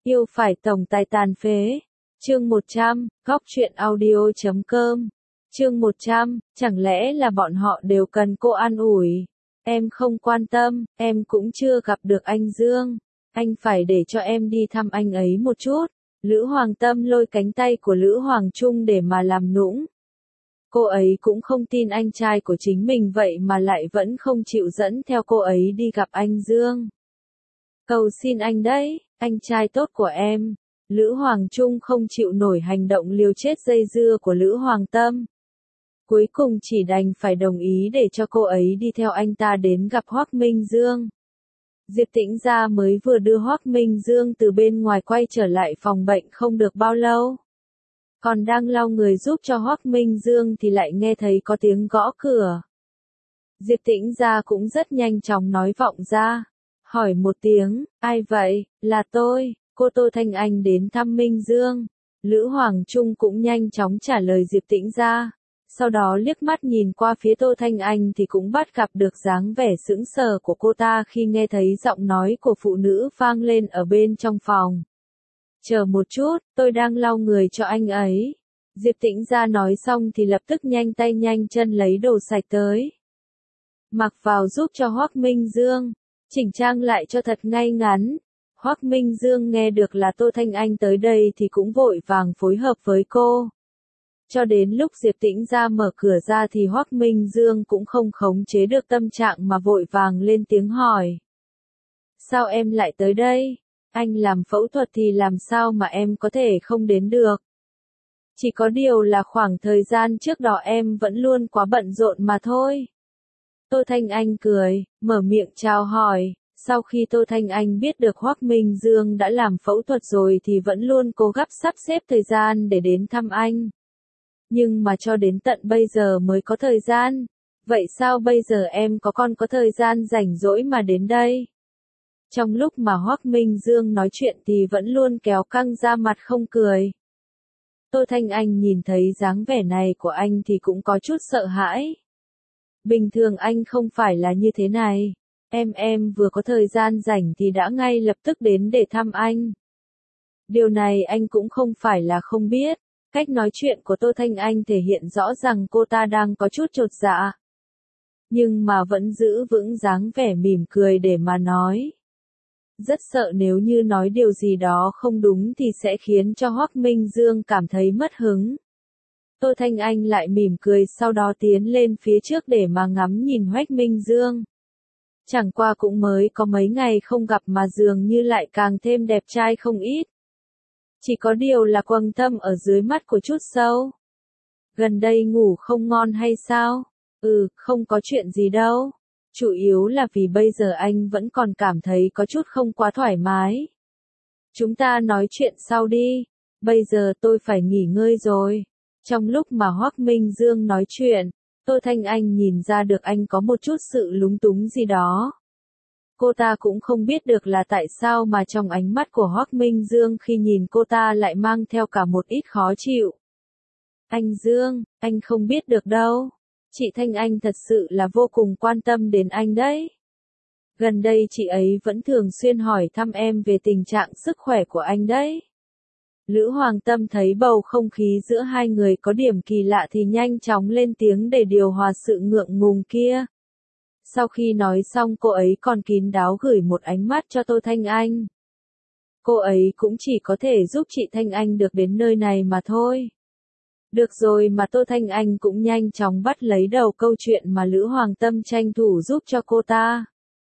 Yêu phải tổng tài tàn phế. Chương 100, góc truyện audio.com. Chương 100, chẳng lẽ là bọn họ đều cần cô an ủi? Em không quan tâm, em cũng chưa gặp được anh Dương. Anh phải để cho em đi thăm anh ấy một chút. Lữ Hoàng Tâm lôi cánh tay của Lữ Hoàng Trung để mà làm nũng. Cô ấy cũng không tin anh trai của chính mình vậy mà lại vẫn không chịu dẫn theo cô ấy đi gặp anh Dương. Cầu xin anh đấy, anh trai tốt của em. Lữ Hoàng Trung không chịu nổi hành động liều chết dây dưa của Lữ Hoàng Tâm. Cuối cùng chỉ đành phải đồng ý để cho cô ấy đi theo anh ta đến gặp Hoắc Minh Dương. Diệp Tĩnh Gia mới vừa đưa Hoắc Minh Dương từ bên ngoài quay trở lại phòng bệnh không được bao lâu. Còn đang lau người giúp cho Hoắc Minh Dương thì lại nghe thấy có tiếng gõ cửa. Diệp Tĩnh Gia cũng rất nhanh chóng nói vọng ra. Hỏi một tiếng, ai vậy? Là tôi, cô Tô Thanh Anh đến thăm Minh Dương. Lữ Hoàng Trung cũng nhanh chóng trả lời Diệp Tĩnh Gia. Sau đó liếc mắt nhìn qua phía Tô Thanh Anh thì cũng bắt gặp được dáng vẻ sững sờ của cô ta khi nghe thấy giọng nói của phụ nữ vang lên ở bên trong phòng. Chờ một chút, tôi đang lau người cho anh ấy. Diệp Tĩnh Gia nói xong thì lập tức nhanh tay nhanh chân lấy đồ sạch tới. Mặc vào giúp cho Hoắc Minh Dương, chỉnh trang lại cho thật ngay ngắn. Hoắc Minh Dương nghe được là Tô Thanh Anh tới đây thì cũng vội vàng phối hợp với cô. Cho đến lúc Diệp Tĩnh Gia mở cửa ra thì Hoắc Minh Dương cũng không khống chế được tâm trạng mà vội vàng lên tiếng hỏi. Sao em lại tới đây? Anh làm phẫu thuật thì làm sao mà em có thể không đến được? Chỉ có điều là khoảng thời gian trước đó em vẫn luôn quá bận rộn mà thôi. Tô Thanh Anh cười, mở miệng chào hỏi. Sau khi Tô Thanh Anh biết được Hoắc Minh Dương đã làm phẫu thuật rồi thì vẫn luôn cố gắng sắp xếp thời gian để đến thăm anh. Nhưng mà cho đến tận bây giờ mới có thời gian. Vậy sao bây giờ em có thời gian rảnh rỗi mà đến đây? Trong lúc mà Hoắc Minh Dương nói chuyện thì vẫn luôn kéo căng ra mặt không cười. Tô Thanh Anh nhìn thấy dáng vẻ này của anh thì cũng có chút sợ hãi. Bình thường anh không phải là như thế này. Em vừa có thời gian rảnh thì đã ngay lập tức đến để thăm anh. Điều này anh cũng không phải là không biết. Cách nói chuyện của Tô Thanh Anh thể hiện rõ rằng cô ta đang có chút chột dạ. Nhưng mà vẫn giữ vững dáng vẻ mỉm cười để mà nói. Rất sợ nếu như nói điều gì đó không đúng thì sẽ khiến cho Hoắc Minh Dương cảm thấy mất hứng. Tô Thanh Anh lại mỉm cười sau đó tiến lên phía trước để mà ngắm nhìn Hoắc Minh Dương. Chẳng qua cũng mới có mấy ngày không gặp mà dường như lại càng thêm đẹp trai không ít. Chỉ có điều là quầng thâm ở dưới mắt của chút sâu. Gần đây ngủ không ngon hay sao? Không có chuyện gì đâu. Chủ yếu là vì bây giờ anh vẫn còn cảm thấy có chút không quá thoải mái. Chúng ta nói chuyện sau đi. Bây giờ tôi phải nghỉ ngơi rồi. Trong lúc mà Hoắc Minh Dương nói chuyện, Tô Thanh Anh nhìn ra được anh có một chút sự lúng túng gì đó. Cô ta cũng không biết được là tại sao mà trong ánh mắt của Hoắc Minh Dương khi nhìn cô ta lại mang theo cả một ít khó chịu. Anh Dương, anh không biết được đâu. Chị Thanh Anh thật sự là vô cùng quan tâm đến anh đấy. Gần đây chị ấy vẫn thường xuyên hỏi thăm em về tình trạng sức khỏe của anh đấy. Lữ Hoàng Tâm thấy bầu không khí giữa hai người có điểm kỳ lạ thì nhanh chóng lên tiếng để điều hòa sự ngượng ngùng kia. Sau khi nói xong cô ấy còn kín đáo gửi một ánh mắt cho Tô Thanh Anh. Cô ấy cũng chỉ có thể giúp chị Thanh Anh được đến nơi này mà thôi. Được rồi mà Tô Thanh Anh cũng nhanh chóng bắt lấy đầu câu chuyện mà Lữ Hoàng Tâm tranh thủ giúp cho cô ta.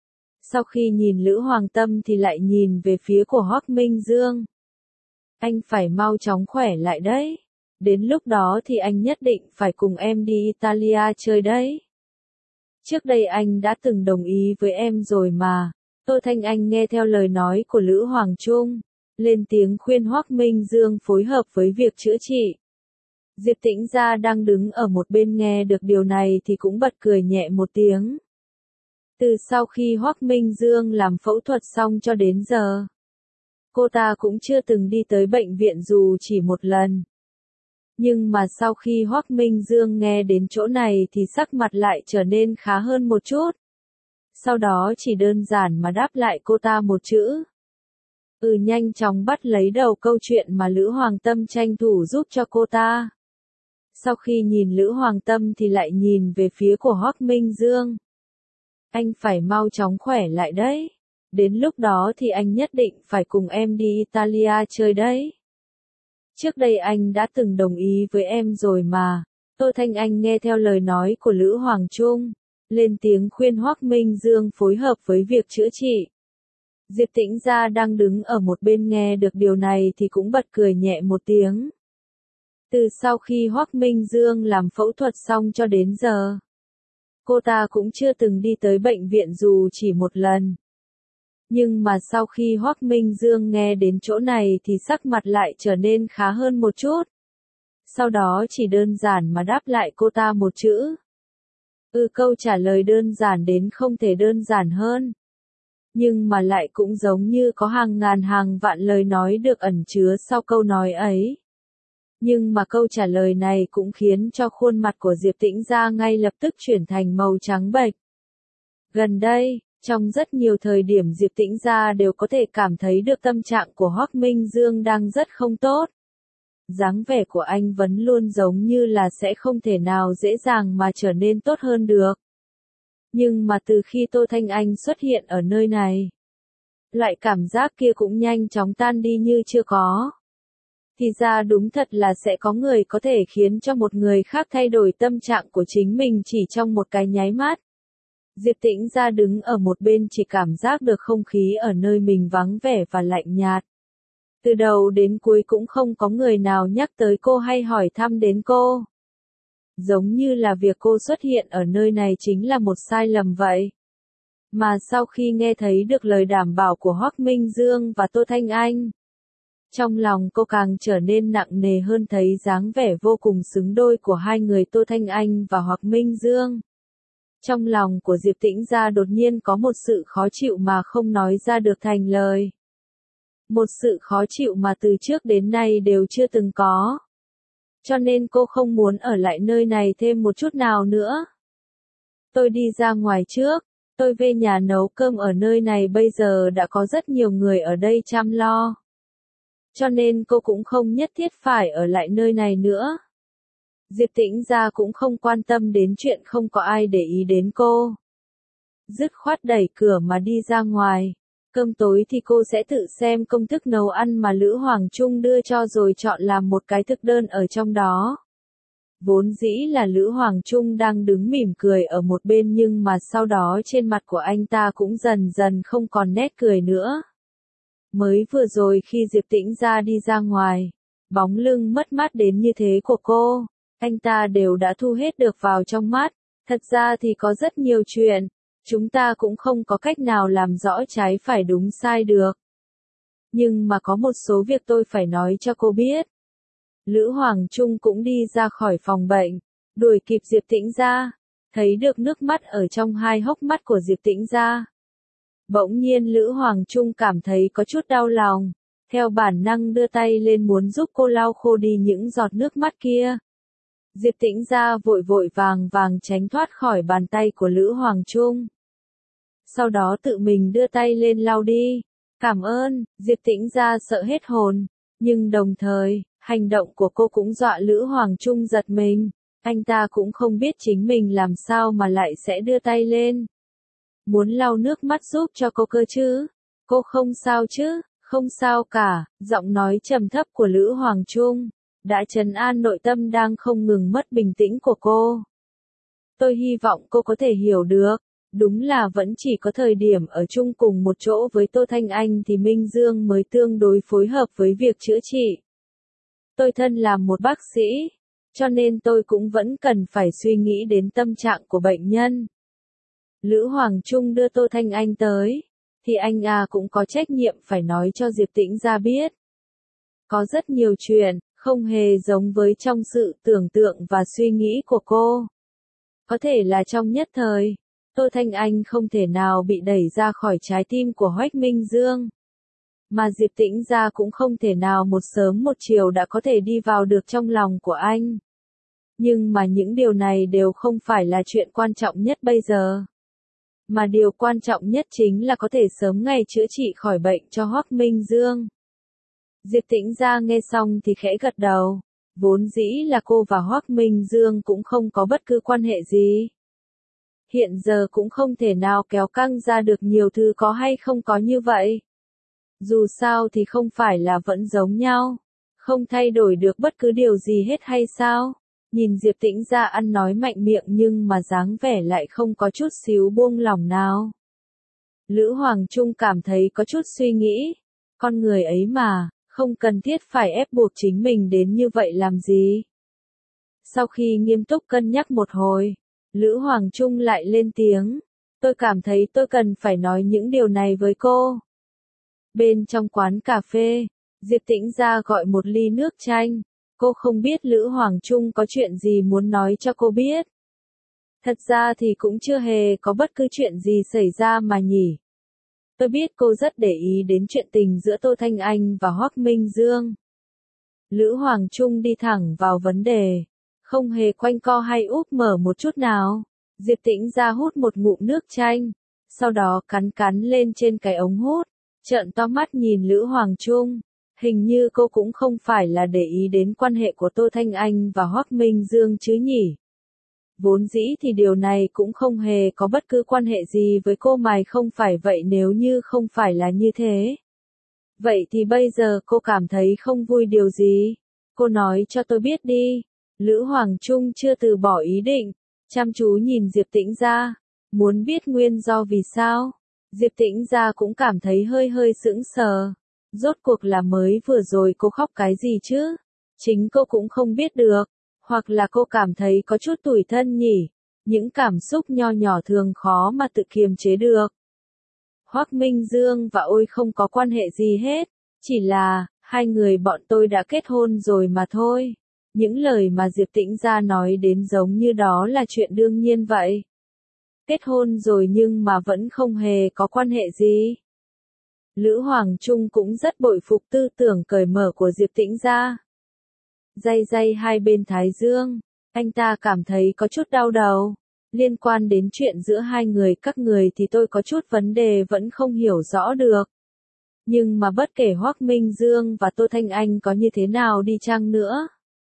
Sau khi nhìn Lữ Hoàng Tâm thì lại nhìn về phía của Hoắc Minh Dương. Anh phải mau chóng khỏe lại đấy. Đến lúc đó thì anh nhất định phải cùng em đi Italia chơi đấy. Trước đây anh đã từng đồng ý với em rồi mà. Tô Thanh Anh nghe theo lời nói của Lữ Hoàng Trung, lên tiếng khuyên Hoắc Minh Dương phối hợp với việc chữa trị. Diệp Tĩnh Gia đang đứng ở một bên nghe được điều này thì cũng bật cười nhẹ một tiếng. Từ sau khi Hoắc Minh Dương làm phẫu thuật xong cho đến giờ, cô ta cũng chưa từng đi tới bệnh viện dù chỉ một lần. Nhưng mà sau khi Hoắc Minh Dương nghe đến chỗ này thì sắc mặt lại trở nên khá hơn một chút. Sau đó chỉ đơn giản mà đáp lại cô ta một chữ. Nhanh chóng bắt lấy đầu câu chuyện mà Lữ Hoàng Tâm tranh thủ giúp cho cô ta. Sau khi nhìn Lữ Hoàng Tâm thì lại nhìn về phía của Hoắc Minh Dương. Anh phải mau chóng khỏe lại đấy. Đến lúc đó thì anh nhất định phải cùng em đi Italia chơi đấy. Trước đây anh đã từng đồng ý với em rồi mà. Tô Thanh Anh nghe theo lời nói của Lữ Hoàng Trung, lên tiếng khuyên Hoắc Minh Dương phối hợp với việc chữa trị. Diệp Tĩnh Gia đang đứng ở một bên nghe được điều này thì cũng bật cười nhẹ một tiếng. Từ sau khi Hoắc Minh Dương làm phẫu thuật xong cho đến giờ, cô ta cũng chưa từng đi tới bệnh viện dù chỉ một lần. Nhưng mà sau khi Hoắc Minh Dương nghe đến chỗ này thì sắc mặt lại trở nên khá hơn một chút. Sau đó chỉ đơn giản mà đáp lại cô ta một chữ. Câu trả lời đơn giản đến không thể đơn giản hơn. Nhưng mà lại cũng giống như có hàng ngàn hàng vạn lời nói được ẩn chứa sau câu nói ấy. Nhưng mà câu trả lời này cũng khiến cho khuôn mặt của Diệp Tĩnh Gia ngay lập tức chuyển thành màu trắng bệch. Gần đây, trong rất nhiều thời điểm Diệp Tĩnh Gia đều có thể cảm thấy được tâm trạng của Hoắc Minh Dương đang rất không tốt. Dáng vẻ của anh vẫn luôn giống như là sẽ không thể nào dễ dàng mà trở nên tốt hơn được. Nhưng mà từ khi Tô Thanh Anh xuất hiện ở nơi này, loại cảm giác kia cũng nhanh chóng tan đi như chưa có. Thì ra đúng thật là sẽ có người có thể khiến cho một người khác thay đổi tâm trạng của chính mình chỉ trong một cái nháy mắt. Diệp Tĩnh Gia đứng ở một bên chỉ cảm giác được không khí ở nơi mình vắng vẻ và lạnh nhạt. Từ đầu đến cuối cũng không có người nào nhắc tới cô hay hỏi thăm đến cô. Giống như là việc cô xuất hiện ở nơi này chính là một sai lầm vậy. Mà sau khi nghe thấy được lời đảm bảo của Hoắc Minh Dương và Tô Thanh Anh, trong lòng cô càng trở nên nặng nề hơn thấy dáng vẻ vô cùng xứng đôi của hai người Tô Thanh Anh và Hoắc Minh Dương. Trong lòng của Diệp Tĩnh Gia đột nhiên có một sự khó chịu mà không nói ra được thành lời. Một sự khó chịu mà từ trước đến nay đều chưa từng có. Cho nên cô không muốn ở lại nơi này thêm một chút nào nữa. Tôi đi ra ngoài trước, tôi về nhà nấu cơm ở nơi này bây giờ đã có rất nhiều người ở đây chăm lo. Cho nên cô cũng không nhất thiết phải ở lại nơi này nữa. Diệp Tĩnh Gia cũng không quan tâm đến chuyện không có ai để ý đến cô. Dứt khoát đẩy cửa mà đi ra ngoài. Cơm tối thì cô sẽ tự xem công thức nấu ăn mà Lữ Hoàng Trung đưa cho rồi chọn làm một cái thực đơn ở trong đó. Vốn dĩ là Lữ Hoàng Trung đang đứng mỉm cười ở một bên nhưng mà sau đó trên mặt của anh ta cũng dần dần không còn nét cười nữa. Mới vừa rồi khi Diệp Tĩnh Gia đi ra ngoài, bóng lưng mất mát đến như thế của cô, anh ta đều đã thu hết được vào trong mắt. Thật ra thì có rất nhiều chuyện, chúng ta cũng không có cách nào làm rõ trái phải đúng sai được. Nhưng mà có một số việc tôi phải nói cho cô biết. Lữ Hoàng Trung cũng đi ra khỏi phòng bệnh, đuổi kịp Diệp Tĩnh Gia, thấy được nước mắt ở trong hai hốc mắt của Diệp Tĩnh Gia. Bỗng nhiên Lữ Hoàng Trung cảm thấy có chút đau lòng, theo bản năng đưa tay lên muốn giúp cô lau khô đi những giọt nước mắt kia. Diệp Tĩnh Gia vội vội vàng vàng tránh thoát khỏi bàn tay của Lữ Hoàng Trung. Sau đó tự mình đưa tay lên lau đi. Cảm ơn, Diệp Tĩnh Gia sợ hết hồn, nhưng đồng thời, hành động của cô cũng dọa Lữ Hoàng Trung giật mình. Anh ta cũng không biết chính mình làm sao mà lại sẽ đưa tay lên. Muốn lau nước mắt giúp cho cô cơ chứ? Cô không sao chứ? Không sao cả, giọng nói trầm thấp của Lữ Hoàng Trung đã trấn an nội tâm đang không ngừng mất bình tĩnh của cô. Tôi hy vọng cô có thể hiểu được, đúng là vẫn chỉ có thời điểm ở chung cùng một chỗ với Tô Thanh Anh thì Minh Dương mới tương đối phối hợp với việc chữa trị. Tôi thân là một bác sĩ, cho nên tôi cũng vẫn cần phải suy nghĩ đến tâm trạng của bệnh nhân. Lữ Hoàng Trung đưa Tô Thanh Anh tới, thì anh cũng có trách nhiệm phải nói cho Diệp Tĩnh Gia biết. Có rất nhiều chuyện, không hề giống với trong sự tưởng tượng và suy nghĩ của cô. Có thể là trong nhất thời, Tô Thanh Anh không thể nào bị đẩy ra khỏi trái tim của Hoắc Minh Dương. Mà Diệp Tĩnh Gia cũng không thể nào một sớm một chiều đã có thể đi vào được trong lòng của anh. Nhưng mà những điều này đều không phải là chuyện quan trọng nhất bây giờ. Mà điều quan trọng nhất chính là có thể sớm ngày chữa trị khỏi bệnh cho Hoắc Minh Dương. Diệp Tĩnh Gia nghe xong thì khẽ gật đầu. Vốn dĩ là cô và Hoắc Minh Dương cũng không có bất cứ quan hệ gì. Hiện giờ cũng không thể nào kéo căng ra được nhiều thứ có hay không có như vậy. Dù sao thì không phải là vẫn giống nhau. Không thay đổi được bất cứ điều gì hết hay sao? Nhìn Diệp Tĩnh Gia ăn nói mạnh miệng nhưng mà dáng vẻ lại không có chút xíu buông lỏng nào. Lữ Hoàng Trung cảm thấy có chút suy nghĩ. Con người ấy mà, không cần thiết phải ép buộc chính mình đến như vậy làm gì. Sau khi nghiêm túc cân nhắc một hồi, Lữ Hoàng Trung lại lên tiếng. Tôi cảm thấy tôi cần phải nói những điều này với cô. Bên trong quán cà phê, Diệp Tĩnh Gia gọi một ly nước chanh. Cô không biết Lữ Hoàng Trung có chuyện gì muốn nói cho cô biết. Thật ra thì cũng chưa hề có bất cứ chuyện gì xảy ra mà nhỉ. Tôi biết cô rất để ý đến chuyện tình giữa Tô Thanh Anh và Hoắc Minh Dương. Lữ Hoàng Trung đi thẳng vào vấn đề, không hề quanh co hay úp mở một chút nào. Diệp Tĩnh Gia hút một ngụm nước chanh, sau đó cắn lên trên cái ống hút, trợn to mắt nhìn Lữ Hoàng Trung. Hình như cô cũng không phải là để ý đến quan hệ của Tô Thanh Anh và Hoắc Minh Dương chứ nhỉ. Vốn dĩ thì điều này cũng không hề có bất cứ quan hệ gì với cô mà không phải vậy nếu như không phải là như thế. Vậy thì bây giờ cô cảm thấy không vui điều gì? Cô nói cho tôi biết đi. Lữ Hoàng Trung chưa từ bỏ ý định, chăm chú nhìn Diệp Tĩnh Gia, muốn biết nguyên do vì sao. Diệp Tĩnh Gia cũng cảm thấy hơi sững sờ. Rốt cuộc là mới vừa rồi cô khóc cái gì chứ? Chính cô cũng không biết được. Hoặc là cô cảm thấy có chút tủi thân nhỉ? Những cảm xúc nho nhỏ thường khó mà tự kiềm chế được. Hoắc Minh Dương và Ôi không có quan hệ gì hết. Chỉ là, hai người bọn tôi đã kết hôn rồi mà thôi. Những lời mà Diệp Tĩnh Gia nói đến giống như đó là chuyện đương nhiên vậy. Kết hôn rồi nhưng mà vẫn không hề có quan hệ gì. Lữ Hoàng Trung cũng rất bội phục tư tưởng cởi mở của Diệp Tĩnh Gia. Day hai bên thái dương, anh ta cảm thấy có chút đau đầu. Liên quan đến chuyện giữa hai người các người thì tôi có chút vấn đề vẫn không hiểu rõ được. Nhưng mà bất kể Hoắc Minh Dương và Tô Thanh Anh có như thế nào đi chăng nữa,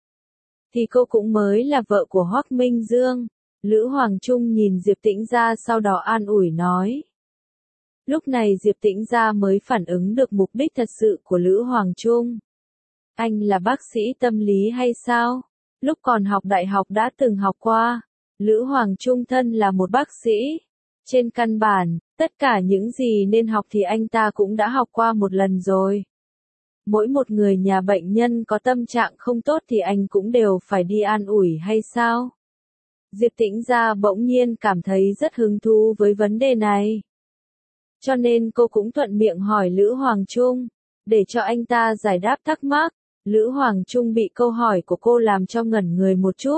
thì cô cũng mới là vợ của Hoắc Minh Dương. Lữ Hoàng Trung nhìn Diệp Tĩnh Gia sau đó an ủi nói. Lúc này Diệp Tĩnh Gia mới phản ứng được mục đích thật sự của Lữ Hoàng Trung. Anh là bác sĩ tâm lý hay sao? Lúc còn học đại học đã từng học qua. Lữ Hoàng Trung thân là một bác sĩ. Trên căn bản, tất cả những gì nên học thì anh ta cũng đã học qua một lần rồi. Mỗi một người nhà bệnh nhân có tâm trạng không tốt thì anh cũng đều phải đi an ủi hay sao? Diệp Tĩnh Gia bỗng nhiên cảm thấy rất hứng thú với vấn đề này. Cho nên cô cũng thuận miệng hỏi Lữ Hoàng Trung, để cho anh ta giải đáp thắc mắc. Lữ Hoàng Trung bị câu hỏi của cô làm cho ngẩn người một chút.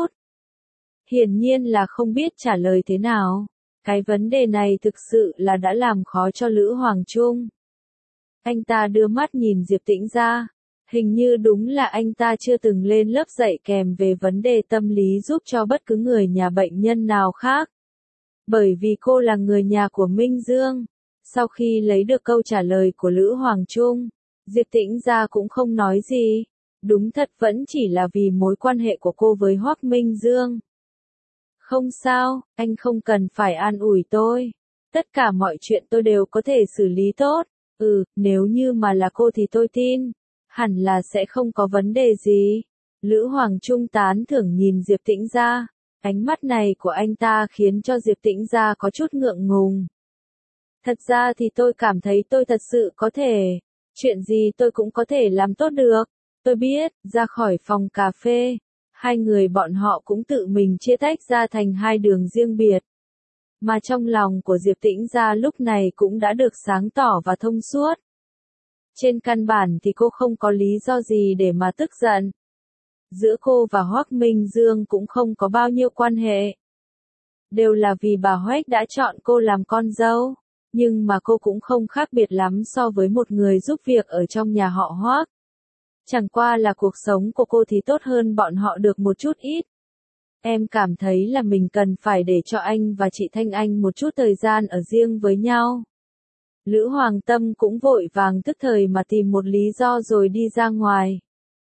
Hiển nhiên là không biết trả lời thế nào. Cái vấn đề này thực sự là đã làm khó cho Lữ Hoàng Trung. Anh ta đưa mắt nhìn Diệp Tĩnh Gia. Hình như đúng là anh ta chưa từng lên lớp dạy kèm về vấn đề tâm lý giúp cho bất cứ người nhà bệnh nhân nào khác. Bởi vì cô là người nhà của Minh Dương. Sau khi lấy được câu trả lời của Lữ Hoàng Trung, Diệp Tĩnh Gia cũng không nói gì. Đúng thật vẫn chỉ là vì mối quan hệ của cô với Hoắc Minh Dương. Không sao, anh không cần phải an ủi tôi. Tất cả mọi chuyện tôi đều có thể xử lý tốt. Nếu như mà là cô thì tôi tin. Hẳn là sẽ không có vấn đề gì. Lữ Hoàng Trung tán thưởng nhìn Diệp Tĩnh Gia. Ánh mắt này của anh ta khiến cho Diệp Tĩnh Gia có chút ngượng ngùng. Thật ra thì tôi cảm thấy tôi thật sự có thể. Chuyện gì tôi cũng có thể làm tốt được. Tôi biết, ra khỏi phòng cà phê. Hai người bọn họ cũng tự mình chia tách ra thành hai đường riêng biệt. Mà trong lòng của Diệp Tĩnh Gia lúc này cũng đã được sáng tỏ và thông suốt. Trên căn bản thì cô không có lý do gì để mà tức giận. Giữa cô và Hoắc Minh Dương cũng không có bao nhiêu quan hệ. Đều là vì bà Hoắc đã chọn cô làm con dâu. Nhưng mà cô cũng không khác biệt lắm so với một người giúp việc ở trong nhà họ Hoắc. Chẳng qua là cuộc sống của cô thì tốt hơn bọn họ được một chút ít. Em cảm thấy là mình cần phải để cho anh và chị Thanh Anh một chút thời gian ở riêng với nhau. Lữ Hoàng Tâm cũng vội vàng tức thời mà tìm một lý do rồi đi ra ngoài.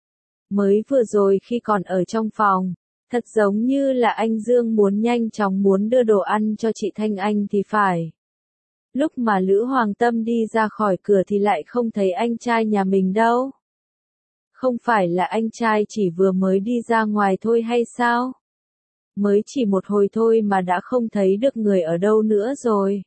Mới vừa rồi khi còn ở trong phòng, thật giống như là anh Dương nhanh chóng muốn đưa đồ ăn cho chị Thanh Anh thì phải. Lúc mà Lữ Hoàng Tâm đi ra khỏi cửa thì lại không thấy anh trai nhà mình đâu. Không phải là anh trai chỉ vừa mới đi ra ngoài thôi hay sao? Mới chỉ một hồi thôi mà đã không thấy được người ở đâu nữa rồi.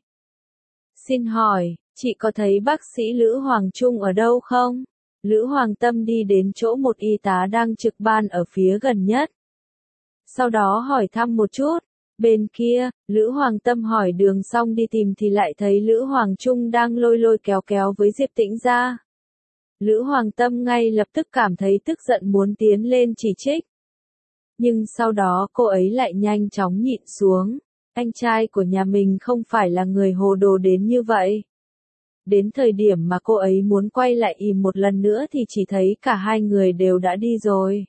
Xin hỏi, chị có thấy bác sĩ Lữ Hoàng Trung ở đâu không? Lữ Hoàng Tâm đi đến chỗ một y tá đang trực ban ở phía gần nhất. Sau đó hỏi thăm một chút. Bên kia, Lữ Hoàng Tâm hỏi đường xong đi tìm thì lại thấy Lữ Hoàng Trung đang lôi lôi kéo kéo với Diệp Tĩnh ra. Lữ Hoàng Tâm ngay lập tức cảm thấy tức giận muốn tiến lên chỉ trích. Nhưng sau đó cô ấy lại nhanh chóng nhịn xuống. Anh trai của nhà mình không phải là người hồ đồ đến như vậy. Đến thời điểm mà cô ấy muốn quay lại im một lần nữa thì chỉ thấy cả hai người đều đã đi rồi.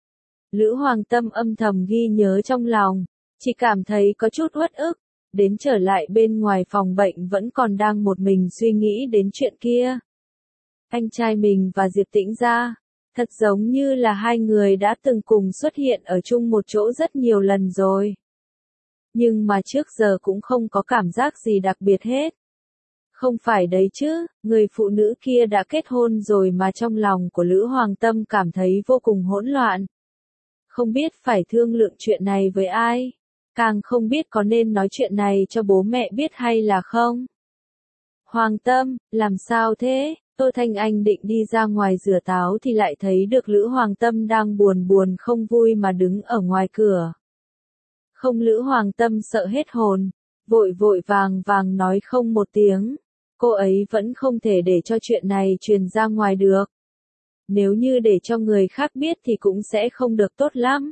Lữ Hoàng Tâm âm thầm ghi nhớ trong lòng, chỉ cảm thấy có chút uất ức, đến trở lại bên ngoài phòng bệnh vẫn còn đang một mình suy nghĩ đến chuyện kia. Anh trai mình và Diệp Tĩnh ra, thật giống như là hai người đã từng cùng xuất hiện ở chung một chỗ rất nhiều lần rồi. Nhưng mà trước giờ cũng không có cảm giác gì đặc biệt hết. Không phải đấy chứ, người phụ nữ kia đã kết hôn rồi mà trong lòng của Lữ Hoàng Tâm cảm thấy vô cùng hỗn loạn. Không biết phải thương lượng chuyện này với ai, càng không biết có nên nói chuyện này cho bố mẹ biết hay là không. Hoàng Tâm, làm sao thế? Tô Thanh Anh định đi ra ngoài rửa táo thì lại thấy được Lữ Hoàng Tâm đang buồn buồn không vui mà đứng ở ngoài cửa. Không, Lữ Hoàng Tâm sợ hết hồn, vội vội vàng vàng nói không một tiếng. Cô ấy vẫn không thể để cho chuyện này truyền ra ngoài được. Nếu như để cho người khác biết thì cũng sẽ không được tốt lắm.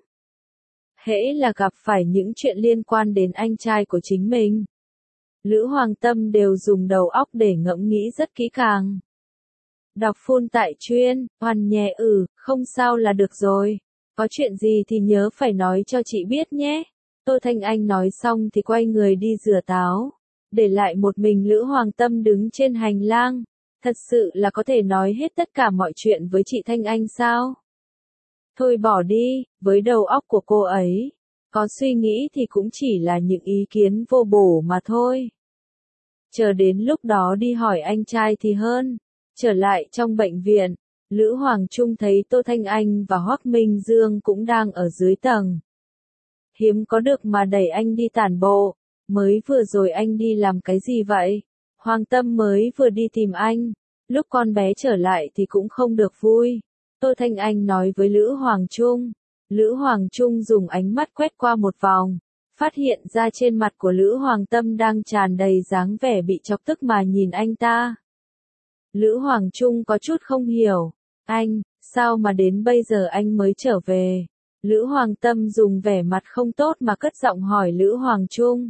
Hễ là gặp phải những chuyện liên quan đến anh trai của chính mình, Lữ Hoàng Tâm đều dùng đầu óc để ngẫm nghĩ rất kỹ càng. Đọc full tại chuyên, hoàn nhé không sao là được rồi. Có chuyện gì thì nhớ phải nói cho chị biết nhé. Tô Thanh Anh nói xong thì quay người đi rửa táo. Để lại một mình Lữ Hoàng Tâm đứng trên hành lang. Thật sự là có thể nói hết tất cả mọi chuyện với chị Thanh Anh sao? Thôi bỏ đi, với đầu óc của cô ấy. Có suy nghĩ thì cũng chỉ là những ý kiến vô bổ mà thôi. Chờ đến lúc đó đi hỏi anh trai thì hơn. Trở lại trong bệnh viện, Lữ Hoàng Trung thấy Tô Thanh Anh và Hoắc Minh Dương cũng đang ở dưới tầng. Hiếm có được mà đẩy anh đi tản bộ. Mới vừa rồi anh đi làm cái gì vậy? Hoàng Tâm mới vừa đi tìm anh. Lúc con bé trở lại thì cũng không được vui. Tô Thanh Anh nói với Lữ Hoàng Trung. Lữ Hoàng Trung dùng ánh mắt quét qua một vòng. Phát hiện ra trên mặt của Lữ Hoàng Tâm đang tràn đầy dáng vẻ bị chọc tức mà nhìn anh ta. Lữ Hoàng Trung có chút không hiểu. Anh, sao mà đến bây giờ anh mới trở về? Lữ Hoàng Tâm dùng vẻ mặt không tốt mà cất giọng hỏi Lữ Hoàng Trung.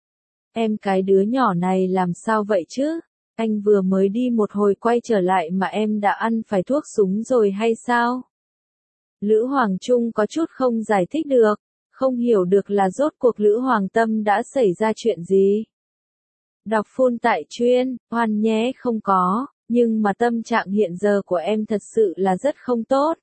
Em cái đứa nhỏ này làm sao vậy chứ? Anh vừa mới đi một hồi quay trở lại mà em đã ăn phải thuốc súng rồi hay sao? Lữ Hoàng Trung có chút không giải thích được, không hiểu được là rốt cuộc Lữ Hoàng Tâm đã xảy ra chuyện gì. Đọc full tại chuyên, hoàn nhé không có, nhưng mà tâm trạng hiện giờ của em thật sự là rất không tốt.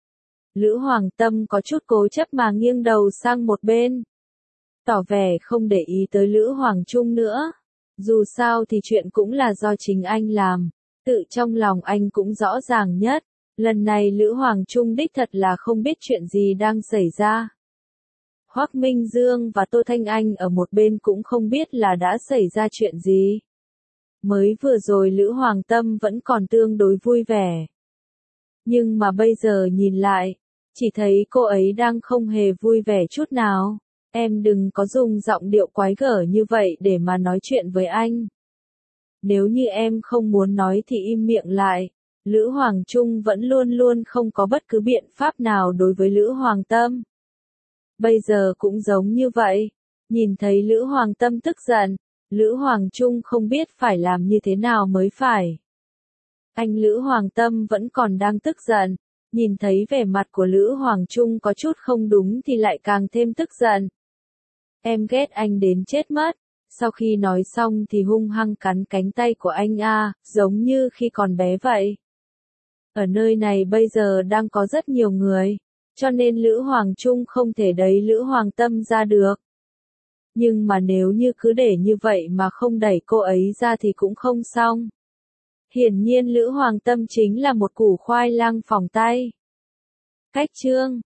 Lữ Hoàng Tâm có chút cố chấp mà nghiêng đầu sang một bên. Tỏ vẻ không để ý tới Lữ Hoàng Trung nữa. Dù sao thì chuyện cũng là do chính anh làm. Tự trong lòng anh cũng rõ ràng nhất. Lần này Lữ Hoàng Trung đích thật là không biết chuyện gì đang xảy ra. Hoắc Minh Dương và Tô Thanh Anh ở một bên cũng không biết là đã xảy ra chuyện gì. Mới vừa rồi Lữ Hoàng Tâm vẫn còn tương đối vui vẻ. Nhưng mà bây giờ nhìn lại, chỉ thấy cô ấy đang không hề vui vẻ chút nào. Em đừng có dùng giọng điệu quái gở như vậy để mà nói chuyện với anh. Nếu như em không muốn nói thì im miệng lại. Lữ Hoàng Trung vẫn luôn luôn không có bất cứ biện pháp nào đối với Lữ Hoàng Tâm. Bây giờ cũng giống như vậy. Nhìn thấy Lữ Hoàng Tâm tức giận, Lữ Hoàng Trung không biết phải làm như thế nào mới phải. Anh Lữ Hoàng Tâm vẫn còn đang tức giận, Nhìn thấy vẻ mặt của Lữ Hoàng Trung có chút không đúng thì lại càng thêm tức giận. Em ghét anh đến chết mất. Sau khi nói xong thì hung hăng cắn cánh tay của anh giống như khi còn bé vậy. Ở nơi này bây giờ đang có rất nhiều người, cho nên Lữ Hoàng Trung không thể đẩy Lữ Hoàng Tâm ra được. Nhưng mà nếu như cứ để như vậy mà không đẩy cô ấy ra thì cũng không xong. Hiển nhiên Lữ Hoàng Tâm chính là một củ khoai lang phỏng tay. Cách chương